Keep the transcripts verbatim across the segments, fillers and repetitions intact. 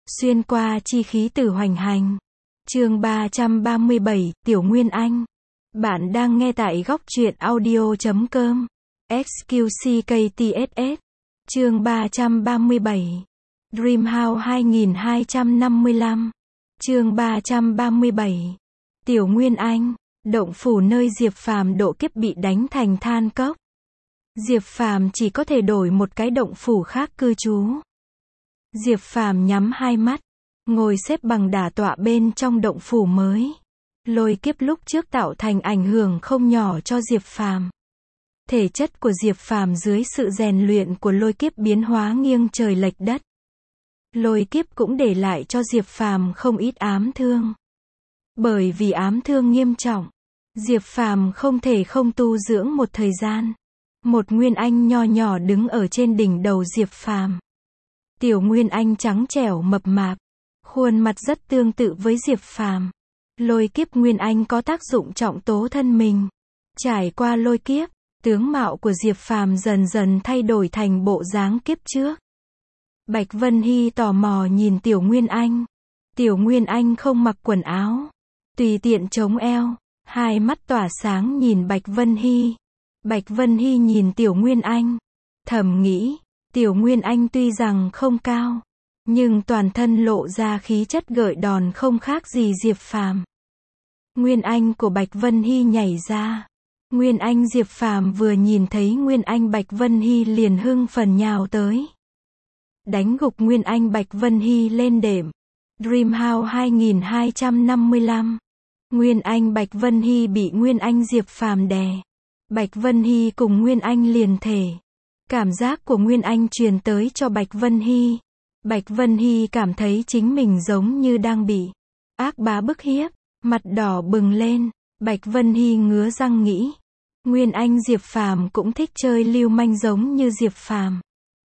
Xuyên qua chi khí tử hoành hành. Chương ba trăm ba mươi bảy, Tiểu Nguyên Anh. Bạn đang nghe tại góc truyện audio chấm com. ích quy xê ca tê ét ét. Chương ba trăm ba mươi bảy. Dream House hai nghìn hai trăm năm mươi lăm. Chương ba trăm ba mươi bảy. Tiểu Nguyên Anh, động phủ nơi Diệp Phàm độ kiếp bị đánh thành than cốc. Diệp Phàm chỉ có thể đổi một cái động phủ khác cư trú. Diệp Phàm nhắm hai mắt, ngồi xếp bằng đả tọa bên trong động phủ mới. Lôi kiếp lúc trước tạo thành ảnh hưởng không nhỏ cho Diệp Phàm. Thể chất của Diệp Phàm dưới sự rèn luyện của lôi kiếp biến hóa nghiêng trời lệch đất. Lôi kiếp cũng để lại cho Diệp Phàm không ít ám thương. Bởi vì ám thương nghiêm trọng, Diệp Phàm không thể không tu dưỡng một thời gian. Một Nguyên Anh nho nhỏ đứng ở trên đỉnh đầu Diệp Phàm. Tiểu Nguyên Anh trắng trẻo mập mạp, khuôn mặt rất tương tự với Diệp Phàm. Lôi kiếp Nguyên Anh có tác dụng trọng tố thân mình. Trải qua lôi kiếp, tướng mạo của Diệp Phàm dần dần thay đổi thành bộ dáng kiếp trước. Bạch Vân Hy tò mò nhìn Tiểu Nguyên Anh. Tiểu Nguyên Anh không mặc quần áo, tùy tiện chống eo, hai mắt tỏa sáng nhìn Bạch Vân Hy. Bạch Vân Hy nhìn Tiểu Nguyên Anh, thầm nghĩ, Tiểu Nguyên Anh tuy rằng không cao, nhưng toàn thân lộ ra khí chất gợi đòn không khác gì Diệp Phàm. Nguyên Anh của Bạch Vân Hy nhảy ra. Nguyên Anh Diệp Phàm vừa nhìn thấy Nguyên Anh Bạch Vân Hy liền hưng phấn nhào tới. Đánh gục Nguyên Anh Bạch Vân Hy lên đệm. Dream House hai nghìn hai trăm năm mươi lăm. Nguyên Anh Bạch Vân Hy bị Nguyên Anh Diệp Phàm đè. Bạch Vân Hy cùng Nguyên Anh liền thể. Cảm giác của Nguyên Anh truyền tới cho Bạch Vân Hy. Bạch Vân Hy cảm thấy chính mình giống như đang bị ác bá bức hiếp, mặt đỏ bừng lên. Bạch Vân Hy ngứa răng nghĩ, Nguyên Anh Diệp Phàm cũng thích chơi lưu manh giống như Diệp Phàm.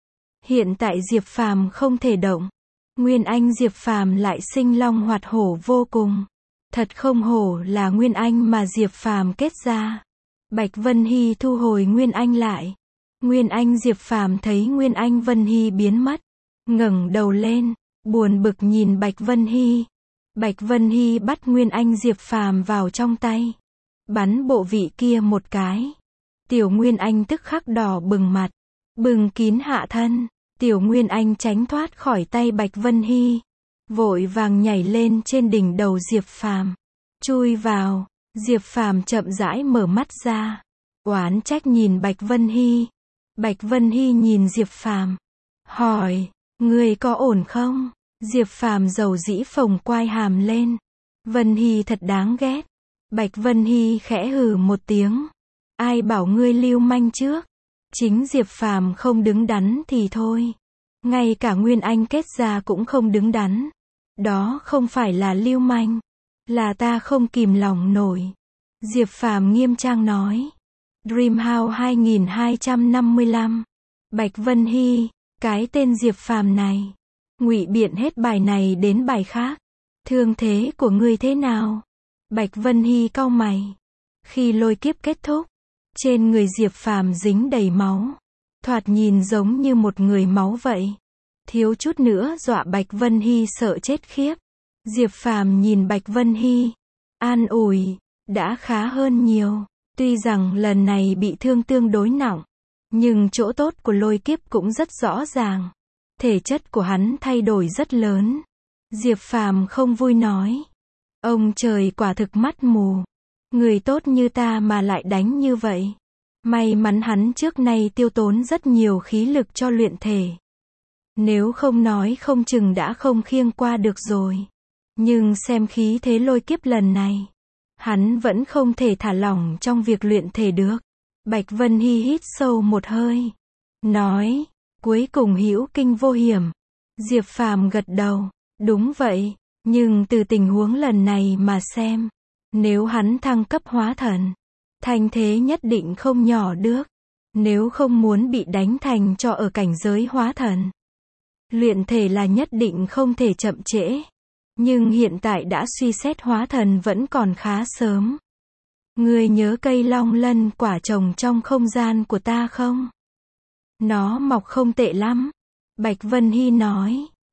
Hiện tại Diệp Phàm không thể động, Nguyên Anh Diệp Phàm lại sinh long hoạt hổ vô cùng. Thật không hổ là Nguyên Anh mà Diệp Phàm kết ra. Bạch Vân Hy thu hồi Nguyên Anh lại. Nguyên Anh Diệp Phàm thấy Nguyên Anh Vân Hy biến mất, ngẩng đầu lên, buồn bực nhìn Bạch Vân Hy. Bạch Vân Hy bắt Nguyên Anh Diệp Phàm vào trong tay, bắn bộ vị kia một cái. Tiểu Nguyên Anh tức khắc đỏ bừng mặt, bừng kín hạ thân. Tiểu Nguyên Anh tránh thoát khỏi tay Bạch Vân Hy, vội vàng nhảy lên trên đỉnh đầu Diệp Phàm, chui vào. Diệp Phàm chậm rãi mở mắt ra, oán trách nhìn Bạch Vân Hy. Bạch Vân Hy nhìn Diệp Phàm, hỏi, người có ổn không? Diệp Phàm dầu dĩ phồng quai hàm lên. Vân Hy thật đáng ghét. Bạch Vân Hy khẽ hừ một tiếng. Ai bảo ngươi lưu manh trước? Chính Diệp Phàm không đứng đắn thì thôi. Ngay cả Nguyên Anh kết ra cũng không đứng đắn. Đó không phải là lưu manh, là ta không kìm lòng nổi. Diệp Phàm nghiêm trang nói. Dream House hai nghìn hai trăm năm mươi lăm. Bạch Vân Hy, cái tên Diệp Phàm này, ngụy biện hết bài này đến bài khác. Thương thế của ngươi thế nào? Bạch Vân Hy cau mày. Khi lôi kiếp kết thúc, trên người Diệp Phàm dính đầy máu, thoạt nhìn giống như một người máu vậy. Thiếu chút nữa dọa Bạch Vân Hy sợ chết khiếp. Diệp Phàm nhìn Bạch Vân Hy, an ủi, đã khá hơn nhiều. Tuy rằng lần này bị thương tương đối nặng, nhưng chỗ tốt của lôi kiếp cũng rất rõ ràng. Thể chất của hắn thay đổi rất lớn. Diệp Phàm không vui nói, ông trời quả thực mắt mù. Người tốt như ta mà lại đánh như vậy. May mắn hắn trước nay tiêu tốn rất nhiều khí lực cho luyện thể. Nếu không nói không chừng đã không khiêng qua được rồi. Nhưng xem khí thế lôi kiếp lần này, hắn vẫn không thể thả lỏng trong việc luyện thể được. Bạch Vân Hy hít sâu một hơi, nói, cuối cùng hữu kinh vô hiểm. Diệp Phàm gật đầu, đúng vậy, nhưng từ tình huống lần này mà xem, nếu hắn thăng cấp hóa thần, thành thế nhất định không nhỏ được. Nếu không muốn bị đánh thành cho ở cảnh giới hóa thần, luyện thể là nhất định không thể chậm trễ. Nhưng hiện tại đã suy xét hóa thần vẫn còn khá sớm. Ngươi nhớ cây long lân quả trồng trong không gian của ta không? Nó mọc không tệ lắm. Bạch Vân Hy nói.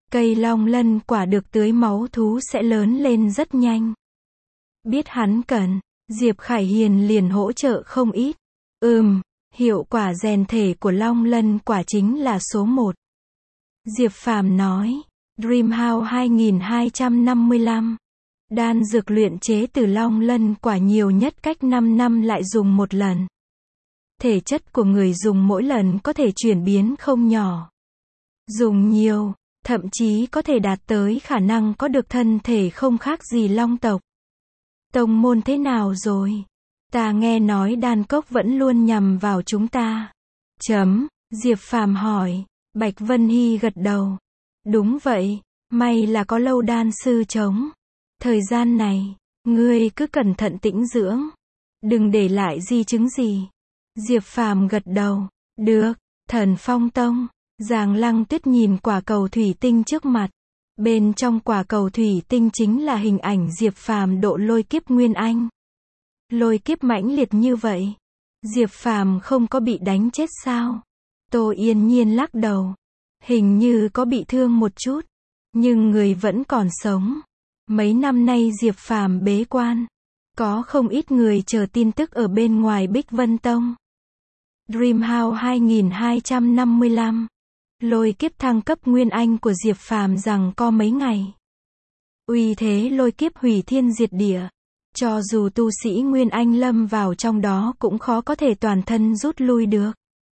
Cây long lân quả được tưới máu thú sẽ lớn lên rất nhanh. Biết hắn cần, Diệp Khải Hiền liền hỗ trợ không ít. Ừm, hiệu quả rèn thể của long lân quả chính là số một. Diệp Phàm nói. Dreamhouse hai nghìn hai trăm năm mươi lăm. Đan dược luyện chế từ long lân quả nhiều nhất cách năm năm lại dùng một lần. Thể chất của người dùng mỗi lần có thể chuyển biến không nhỏ. Dùng nhiều, thậm chí có thể đạt tới khả năng có được thân thể không khác gì long tộc. Tông môn thế nào rồi? Ta nghe nói đan cốc vẫn luôn nhằm vào chúng ta. Chấm, Diệp Phàm hỏi. Bạch Vân Hy gật đầu. Đúng vậy, may là có lâu đan sư chống. Thời gian này, ngươi cứ cẩn thận tĩnh dưỡng. Đừng để lại di chứng gì. Diệp Phàm gật đầu. Được, Thần Phong Tông. Giàng Lăng Tuyết nhìn quả cầu thủy tinh trước mặt. Bên trong quả cầu thủy tinh chính là hình ảnh Diệp Phàm độ lôi kiếp Nguyên Anh. Lôi kiếp mãnh liệt như vậy. Diệp Phàm không có bị đánh chết sao? Tô Yên Nhiên lắc đầu. Hình như có bị thương một chút. Nhưng người vẫn còn sống. Mấy năm nay Diệp Phàm bế quan. Có không ít người chờ tin tức ở bên ngoài Bích Vân Tông. Dreamhouse hai nghìn hai trăm năm mươi lăm. Lôi kiếp thăng cấp Nguyên Anh của Diệp Phàm rằng có mấy ngày. Uy thế lôi kiếp hủy thiên diệt địa. Cho dù tu sĩ Nguyên Anh lâm vào trong đó cũng khó có thể toàn thân rút lui được.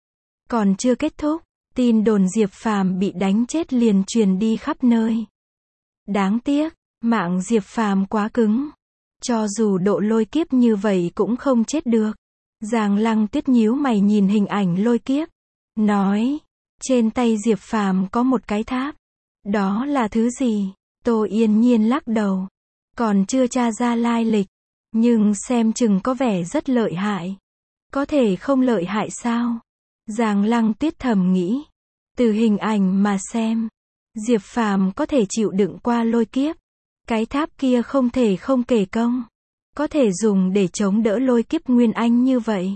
Còn chưa kết thúc, tin đồn Diệp Phàm bị đánh chết liền truyền đi khắp nơi. Đáng tiếc, mạng Diệp Phàm quá cứng. Cho dù độ lôi kiếp như vậy cũng không chết được. Giàng Lăng Tuyết nhíu mày nhìn hình ảnh lôi kiếp. Nói, trên tay Diệp Phàm có một cái tháp. Đó là thứ gì? Tô Yên Nhiên lắc đầu. Còn chưa tra ra lai lịch. Nhưng xem chừng có vẻ rất lợi hại. Có thể không lợi hại sao? Giàng Lăng Tuyết thầm nghĩ. Từ hình ảnh mà xem, Diệp Phàm có thể chịu đựng qua lôi kiếp. Cái tháp kia không thể không kể công. Có thể dùng để chống đỡ lôi kiếp Nguyên Anh như vậy.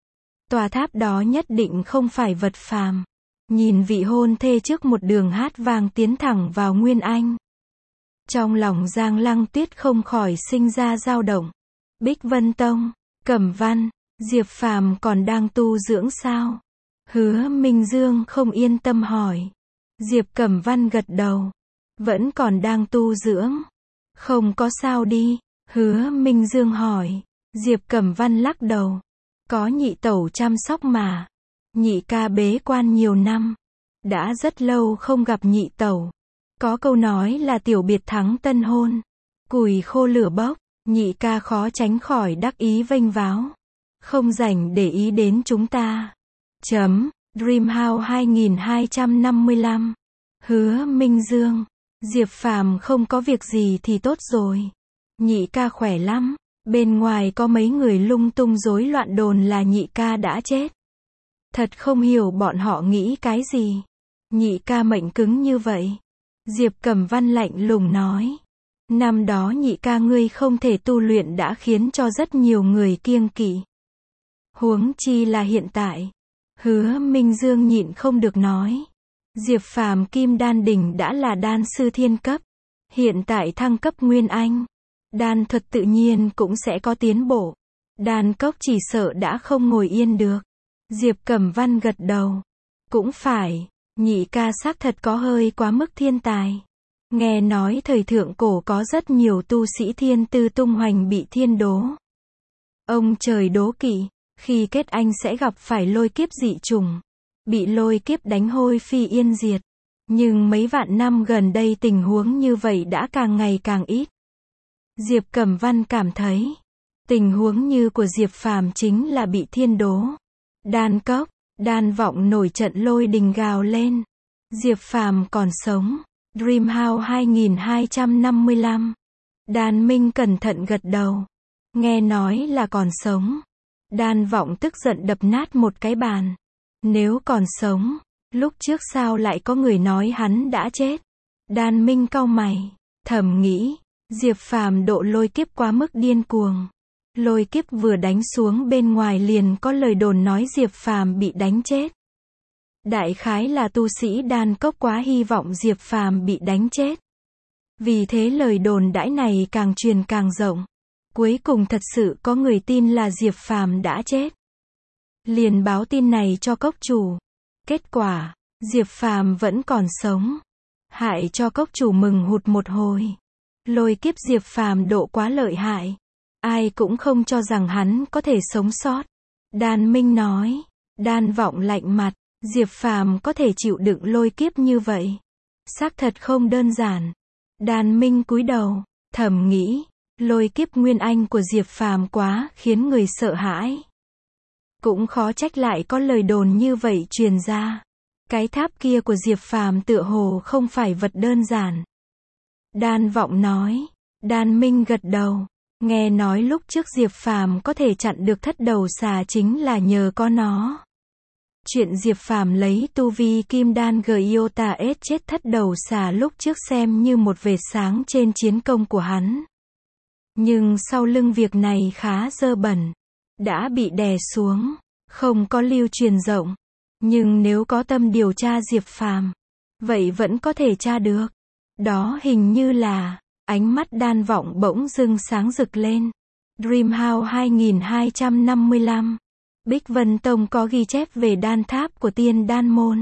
Tòa tháp đó nhất định không phải vật phàm. Nhìn vị hôn thê trước một đường hát vang tiến thẳng vào Nguyên Anh. Trong lòng Giang Lăng Tuyết không khỏi sinh ra dao động. Bích Vân Tông, Cẩm Văn, Diệp Phàm còn đang tu dưỡng sao? Hứa Minh Dương không yên tâm hỏi. Diệp Cẩm Văn gật đầu. Vẫn còn đang tu dưỡng. Không có sao đi. Hứa Minh Dương hỏi. Diệp Cẩm Văn lắc đầu. Có nhị tẩu chăm sóc mà. Nhị ca bế quan nhiều năm. Đã rất lâu không gặp nhị tẩu. Có câu nói là tiểu biệt thắng tân hôn. Củi khô lửa bốc. Nhị ca khó tránh khỏi đắc ý vênh váo. Không rảnh để ý đến chúng ta. Chấm, Dreamhouse hai nghìn hai trăm năm mươi lăm. Hứa Minh Dương. Diệp Phàm không có việc gì thì tốt rồi. Nhị ca khỏe lắm. Bên ngoài có mấy người lung tung rối loạn đồn là nhị ca đã chết. Thật không hiểu bọn họ nghĩ cái gì. Nhị ca mệnh cứng như vậy. Diệp Cẩm Văn lạnh lùng nói. Năm đó nhị ca ngươi không thể tu luyện đã khiến cho rất nhiều người kiêng kỵ. Huống chi là hiện tại. Hứa Minh Dương nhịn không được nói. Diệp Phàm kim đan đỉnh đã là đan sư thiên cấp. Hiện tại thăng cấp Nguyên Anh. Đan thuật tự nhiên cũng sẽ có tiến bộ. Đan cốc chỉ sợ đã không ngồi yên được. Diệp Cẩm Văn gật đầu. Cũng phải, nhị ca xác thật có hơi quá mức thiên tài. Nghe nói thời thượng cổ có rất nhiều tu sĩ thiên tư tung hoành bị thiên đố. Ông trời đố kỵ, khi kết anh sẽ gặp phải lôi kiếp dị trùng. Bị lôi kiếp đánh hôi phi yên diệt. Nhưng mấy vạn năm gần đây tình huống như vậy đã càng ngày càng ít. Diệp Cẩm Văn cảm thấy, tình huống như của Diệp Phàm chính là bị thiên đố. Đan cốc, đan vọng nổi trận lôi đình gào lên. Diệp Phàm còn sống. Dreamhouse hai nghìn hai trăm năm mươi lăm. Đan Minh cẩn thận gật đầu. Nghe nói là còn sống. Đan vọng tức giận đập nát một cái bàn. Nếu còn sống, lúc trước sao lại có người nói hắn đã chết? Đan Minh cau mày, thầm nghĩ, Diệp Phàm độ lôi kiếp quá mức điên cuồng. Lôi kiếp vừa đánh xuống bên ngoài liền có lời đồn nói Diệp Phàm bị đánh chết. Đại khái là tu sĩ Đan Cốc quá hy vọng Diệp Phàm bị đánh chết. Vì thế lời đồn đãi này càng truyền càng rộng. Cuối cùng thật sự có người tin là Diệp Phàm đã chết. Liền báo tin này cho cốc chủ. Kết quả, Diệp Phàm vẫn còn sống. Hại cho cốc chủ mừng hụt một hồi. Lôi kiếp Diệp Phàm độ quá lợi hại. Ai cũng không cho rằng hắn có thể sống sót. Đan Minh nói. Đan Vọng lạnh mặt. Diệp Phàm có thể chịu đựng lôi kiếp như vậy. Xác thật không đơn giản. Đan Minh cúi đầu, thầm nghĩ. Lôi kiếp nguyên anh của Diệp Phàm quá khiến người sợ hãi. Cũng khó trách lại có lời đồn như vậy truyền ra. Cái tháp kia của Diệp Phàm tựa hồ không phải vật đơn giản. Đan Vọng nói. Đan Minh gật đầu. Nghe nói lúc trước Diệp Phàm có thể chặn được thất đầu xà chính là nhờ có nó. Chuyện Diệp Phàm lấy tu vi kim đan Giota S chết thất đầu xà lúc trước xem như một vệt sáng trên chiến công của hắn. Nhưng sau lưng việc này khá dơ bẩn. Đã bị đè xuống. Không có lưu truyền rộng. Nhưng nếu có tâm điều tra Diệp Phàm, vậy vẫn có thể tra được. Đó hình như là, ánh mắt Đan Vọng bỗng dưng sáng rực lên. Dreamhouse hai nghìn hai trăm năm mươi lăm. Bích Vân Tông có ghi chép về đan tháp của tiên đan môn.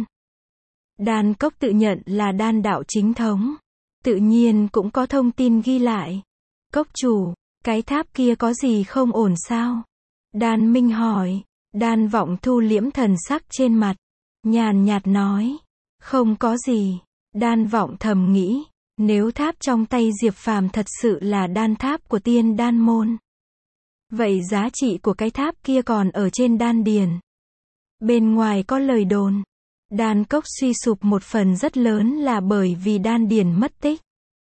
Đan Cốc tự nhận là đan đạo chính thống. Tự nhiên cũng có thông tin ghi lại. Cốc chủ, cái tháp kia có gì không ổn sao? Đan Minh hỏi. Đan Vọng thu liễm thần sắc trên mặt. Nhàn nhạt nói. Không có gì. Đan Vọng thầm nghĩ. Nếu tháp trong tay Diệp Phàm thật sự là đan tháp của tiên đan môn. Vậy giá trị của cái tháp kia còn ở trên đan điền. Bên ngoài có lời đồn. Đan Cốc suy sụp một phần rất lớn là bởi vì đan điền mất tích.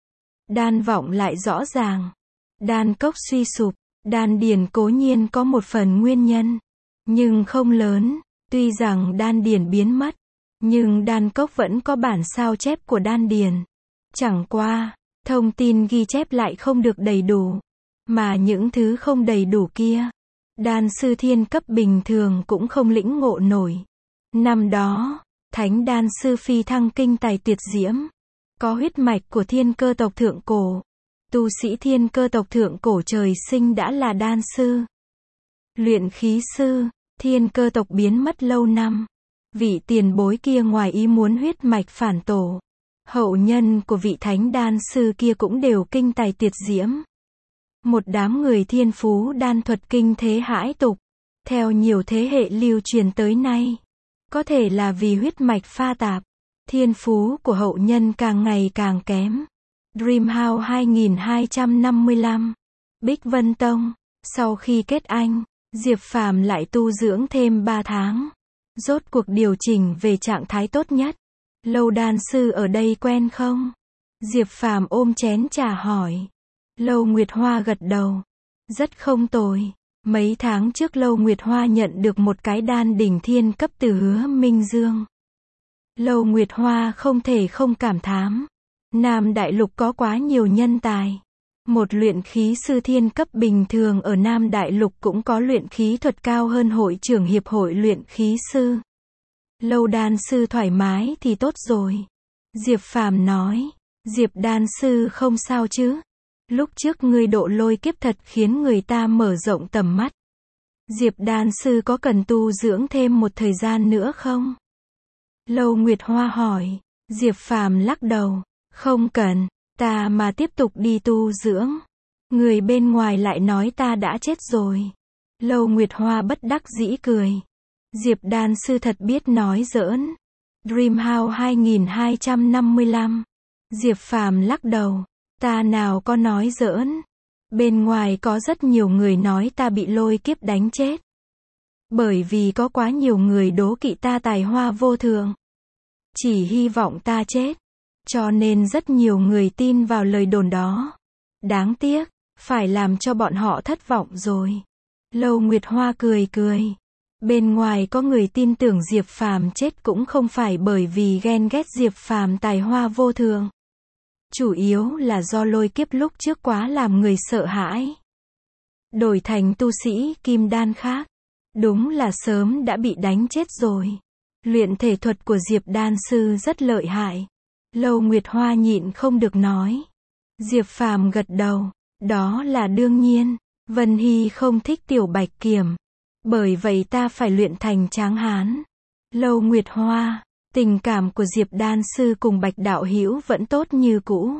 Đan Vọng lại rõ ràng. Đan Cốc suy sụp. Đan điền cố nhiên có một phần nguyên nhân. Nhưng không lớn. Tuy rằng đan điền biến mất. Nhưng Đan Cốc vẫn có bản sao chép của đan điền. Chẳng qua, thông tin ghi chép lại không được đầy đủ. Mà những thứ không đầy đủ kia, đan sư thiên cấp bình thường cũng không lĩnh ngộ nổi. Năm đó, thánh đan sư phi thăng kinh tài tuyệt diễm. Có huyết mạch của thiên cơ tộc thượng cổ. Tu sĩ thiên cơ tộc thượng cổ trời sinh đã là đan sư. Luyện khí sư, thiên cơ tộc biến mất lâu năm. Vị tiền bối kia ngoài ý muốn huyết mạch phản tổ. Hậu nhân của vị thánh đan sư kia cũng đều kinh tài tuyệt diễm. Một đám người thiên phú đan thuật kinh thế hãi tục. Theo nhiều thế hệ lưu truyền tới nay. Có thể là vì huyết mạch pha tạp. Thiên phú của hậu nhân càng ngày càng kém. Dreamhouse hai nghìn hai trăm năm mươi lăm. Bích Vân Tông. Sau khi kết anh, Diệp Phàm lại tu dưỡng thêm ba tháng. Rốt cuộc điều chỉnh về trạng thái tốt nhất. Lâu đan sư ở đây quen không? Diệp Phàm ôm chén trà hỏi. Lâu Nguyệt Hoa gật đầu. Rất không tồi. Mấy tháng trước Lâu Nguyệt Hoa nhận được một cái đan đỉnh thiên cấp từ Hứa Minh Dương. Lâu Nguyệt Hoa không thể không cảm thán. Nam Đại Lục có quá nhiều nhân tài. Một luyện khí sư thiên cấp bình thường ở Nam Đại Lục cũng có luyện khí thuật cao hơn hội trưởng hiệp hội luyện khí sư. Lâu đan sư thoải mái thì tốt rồi. Diệp Phàm nói. Diệp đan sư không sao chứ? Lúc trước ngươi độ lôi kiếp thật khiến người ta mở rộng tầm mắt. Diệp đan sư có cần tu dưỡng thêm một thời gian nữa không? Lâu Nguyệt Hoa hỏi. Diệp Phàm lắc đầu. Không cần, ta mà tiếp tục đi tu dưỡng. Người bên ngoài lại nói ta đã chết rồi. Lâu Nguyệt Hoa bất đắc dĩ cười. Diệp đan sư thật biết nói giỡn. Dreamhouse hai nghìn hai trăm năm mươi lăm. Diệp Phàm lắc đầu. Ta nào có nói giỡn. Bên ngoài có rất nhiều người nói ta bị lôi kiếp đánh chết. Bởi vì có quá nhiều người đố kỵ ta tài hoa vô thường. Chỉ hy vọng ta chết. Cho nên rất nhiều người tin vào lời đồn đó. Đáng tiếc, phải làm cho bọn họ thất vọng rồi. Lâu Nguyệt Hoa cười cười. Bên ngoài có người tin tưởng Diệp Phàm chết cũng không phải bởi vì ghen ghét Diệp Phàm tài hoa vô thường. Chủ yếu là do lôi kiếp lúc trước quá làm người sợ hãi. Đổi thành tu sĩ kim đan khác. Đúng là sớm đã bị đánh chết rồi. Luyện thể thuật của Diệp đan sư rất lợi hại. Lâu Nguyệt Hoa nhịn không được nói. Diệp Phàm gật đầu. Đó là đương nhiên. Vân Hy không thích Tiểu Bạch Kiểm. Bởi vậy ta phải luyện thành tráng hán. Lâu Nguyệt Hoa. Tình cảm của Diệp đan sư cùng Bạch đạo hữu vẫn tốt như cũ.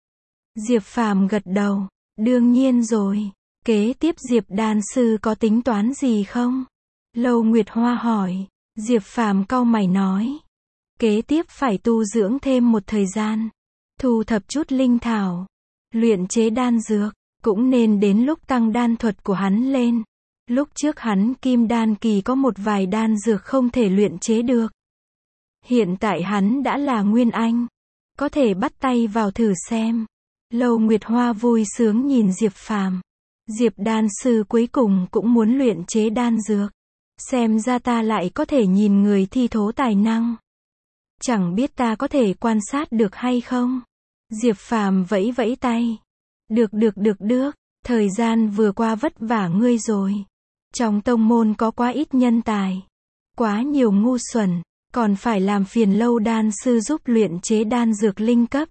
Diệp Phàm gật đầu. Đương nhiên rồi. Kế tiếp Diệp đan sư có tính toán gì không? Lâu Nguyệt Hoa hỏi. Diệp Phàm cau mày nói. Kế tiếp phải tu dưỡng thêm một thời gian. Thu thập chút linh thảo. Luyện chế đan dược. Cũng nên đến lúc tăng đan thuật của hắn lên. Lúc trước hắn kim đan kỳ có một vài đan dược không thể luyện chế được. Hiện tại hắn đã là Nguyên Anh. Có thể bắt tay vào thử xem. Lâu Nguyệt Hoa vui sướng nhìn Diệp Phàm. Diệp đan sư cuối cùng cũng muốn luyện chế đan dược. Xem ra ta lại có thể nhìn người thi thố tài năng. Chẳng biết ta có thể quan sát được hay không? Diệp Phàm vẫy vẫy tay. Được được được được, thời gian vừa qua vất vả ngươi rồi. Trong tông môn có quá ít nhân tài. Quá nhiều ngu xuẩn, còn phải làm phiền Lâu đan sư giúp luyện chế đan dược linh cấp.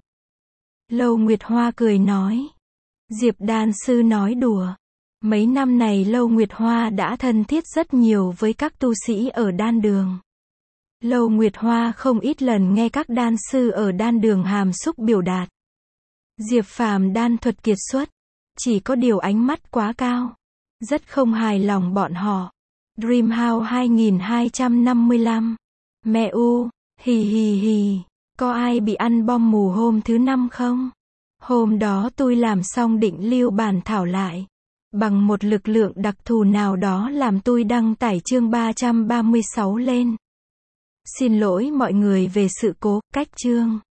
Lâu Nguyệt Hoa cười nói. Diệp đan sư nói đùa. Mấy năm này Lâu Nguyệt Hoa đã thân thiết rất nhiều với các tu sĩ ở đan đường. Lâu Nguyệt Hoa không ít lần nghe các đan sư ở đan đường hàm xúc biểu đạt. Diệp Phàm đan thuật kiệt xuất. Chỉ có điều ánh mắt quá cao. Rất không hài lòng bọn họ. Dreamhouse hai nghìn hai trăm năm mươi lăm. Mẹ u, hì hì hì. Có ai bị ăn bom mù hôm thứ năm không? Hôm đó tôi làm xong định lưu bản thảo lại. Bằng một lực lượng đặc thù nào đó làm tôi đăng tải chương ba trăm ba mươi sáu lên. Xin lỗi mọi người về sự cố cách chương.